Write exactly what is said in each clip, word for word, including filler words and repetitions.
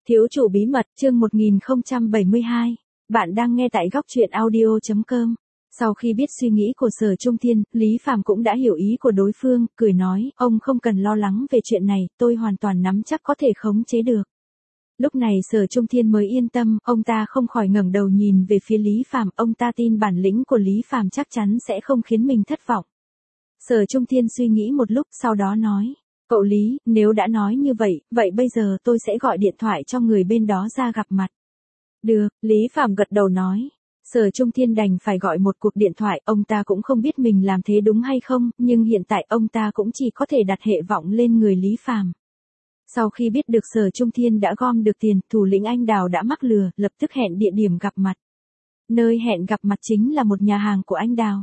Thiếu chủ bí mật, chương một nghìn không trăm bảy mươi hai. Bạn đang nghe tại góc truyện audio chấm com. Sau khi biết suy nghĩ của Sở Trung Thiên, Lý Phàm cũng đã hiểu ý của đối phương, cười nói, ông không cần lo lắng về chuyện này, tôi hoàn toàn nắm chắc có thể khống chế được. Lúc này Sở Trung Thiên mới yên tâm, ông ta không khỏi ngẩng đầu nhìn về phía Lý Phàm, ông ta tin bản lĩnh của Lý Phàm chắc chắn sẽ không khiến mình thất vọng. Sở Trung Thiên suy nghĩ một lúc, sau đó nói. Cậu Lý, nếu đã nói như vậy, vậy bây giờ tôi sẽ gọi điện thoại cho người bên đó ra gặp mặt. Được, Lý Phàm gật đầu nói. Sở Trung Thiên đành phải gọi một cuộc điện thoại, ông ta cũng không biết mình làm thế đúng hay không, nhưng hiện tại ông ta cũng chỉ có thể đặt hệ vọng lên người Lý Phàm. Sau khi biết được Sở Trung Thiên đã gom được tiền, thủ lĩnh Anh Đào đã mắc lừa, lập tức hẹn địa điểm gặp mặt. Nơi hẹn gặp mặt chính là một nhà hàng của Anh Đào.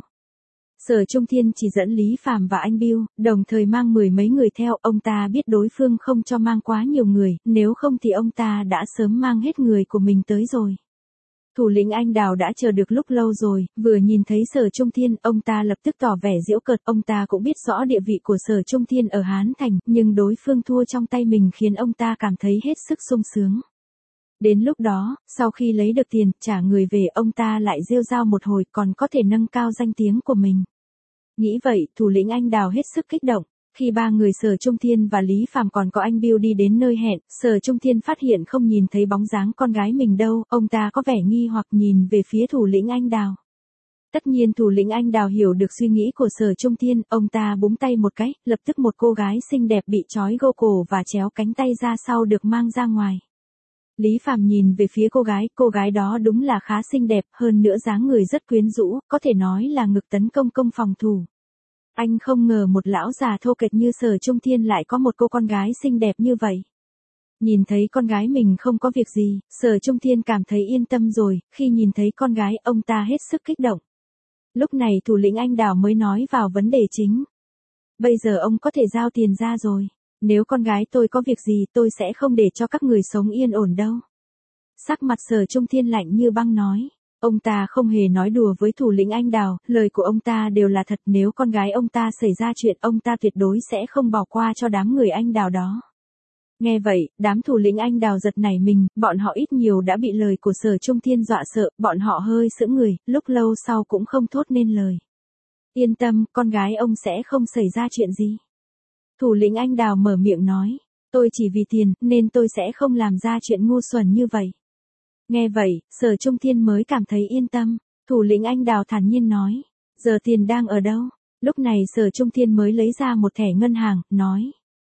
Sở Trung Thiên chỉ dẫn Lý Phàm và anh Bill, đồng thời mang mười mấy người theo, ông ta biết đối phương không cho mang quá nhiều người, nếu không thì ông ta đã sớm mang hết người của mình tới rồi. Thủ lĩnh Anh Đào đã chờ được lúc lâu rồi, vừa nhìn thấy Sở Trung Thiên, ông ta lập tức tỏ vẻ giễu cợt, ông ta cũng biết rõ địa vị của Sở Trung Thiên ở Hán Thành, nhưng đối phương thua trong tay mình khiến ông ta cảm thấy hết sức sung sướng. Đến lúc đó, sau khi lấy được tiền, trả người về, ông ta lại rêu rao một hồi, còn có thể nâng cao danh tiếng của mình. Nghĩ vậy, thủ lĩnh Anh Đào hết sức kích động. Khi ba người Sở Trung Thiên và Lý Phàm còn có anh Bill đi đến nơi hẹn, Sở Trung Thiên phát hiện không nhìn thấy bóng dáng con gái mình đâu, ông ta có vẻ nghi hoặc nhìn về phía thủ lĩnh Anh Đào. Tất nhiên thủ lĩnh Anh Đào hiểu được suy nghĩ của Sở Trung Thiên, ông ta búng tay một cái, lập tức một cô gái xinh đẹp bị trói gô cổ và chéo cánh tay ra sau được mang ra ngoài. Lý Phàm nhìn về phía cô gái, cô gái đó đúng là khá xinh đẹp, hơn nữa dáng người rất quyến rũ, có thể nói là ngực tấn công công phòng thủ. Anh không ngờ một lão già thô kệch như Sở Trung Thiên lại có một cô con gái xinh đẹp như vậy. Nhìn thấy con gái mình không có việc gì, Sở Trung Thiên cảm thấy yên tâm rồi, khi nhìn thấy con gái ông ta hết sức kích động. Lúc này thủ lĩnh Anh Đào mới nói vào vấn đề chính. Bây giờ ông có thể giao tiền ra rồi. Nếu con gái tôi có việc gì tôi sẽ không để cho các người sống yên ổn đâu. Sắc mặt Sở Trung Thiên lạnh như băng nói. Ông ta không hề nói đùa với thủ lĩnh Anh Đào, lời của ông ta đều là thật, nếu con gái ông ta xảy ra chuyện ông ta tuyệt đối sẽ không bỏ qua cho đám người Anh Đào đó. Nghe vậy, đám thủ lĩnh Anh Đào giật nảy mình, bọn họ ít nhiều đã bị lời của Sở Trung Thiên dọa sợ, bọn họ hơi sững người, lúc lâu sau cũng không thốt nên lời. Yên tâm, con gái ông sẽ không xảy ra chuyện gì. Thủ lĩnh Anh Đào mở miệng nói, tôi chỉ vì tiền, nên tôi sẽ không làm ra chuyện ngu xuẩn như vậy. Nghe vậy, Sở Trung Thiên mới cảm thấy yên tâm, thủ lĩnh Anh Đào thản nhiên nói, giờ tiền đang ở đâu? Lúc này Sở Trung Thiên mới lấy ra một thẻ ngân hàng, nói,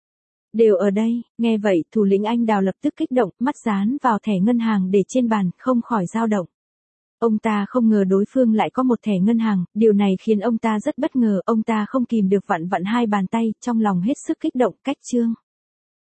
đều ở đây. Nghe vậy, thủ lĩnh Anh Đào lập tức kích động, mắt dán vào thẻ ngân hàng để trên bàn, không khỏi dao động. Ông ta không ngờ đối phương lại có một thẻ ngân hàng, điều này khiến ông ta rất bất ngờ, ông ta không kìm được vặn vặn hai bàn tay, trong lòng hết sức kích động, cách chương.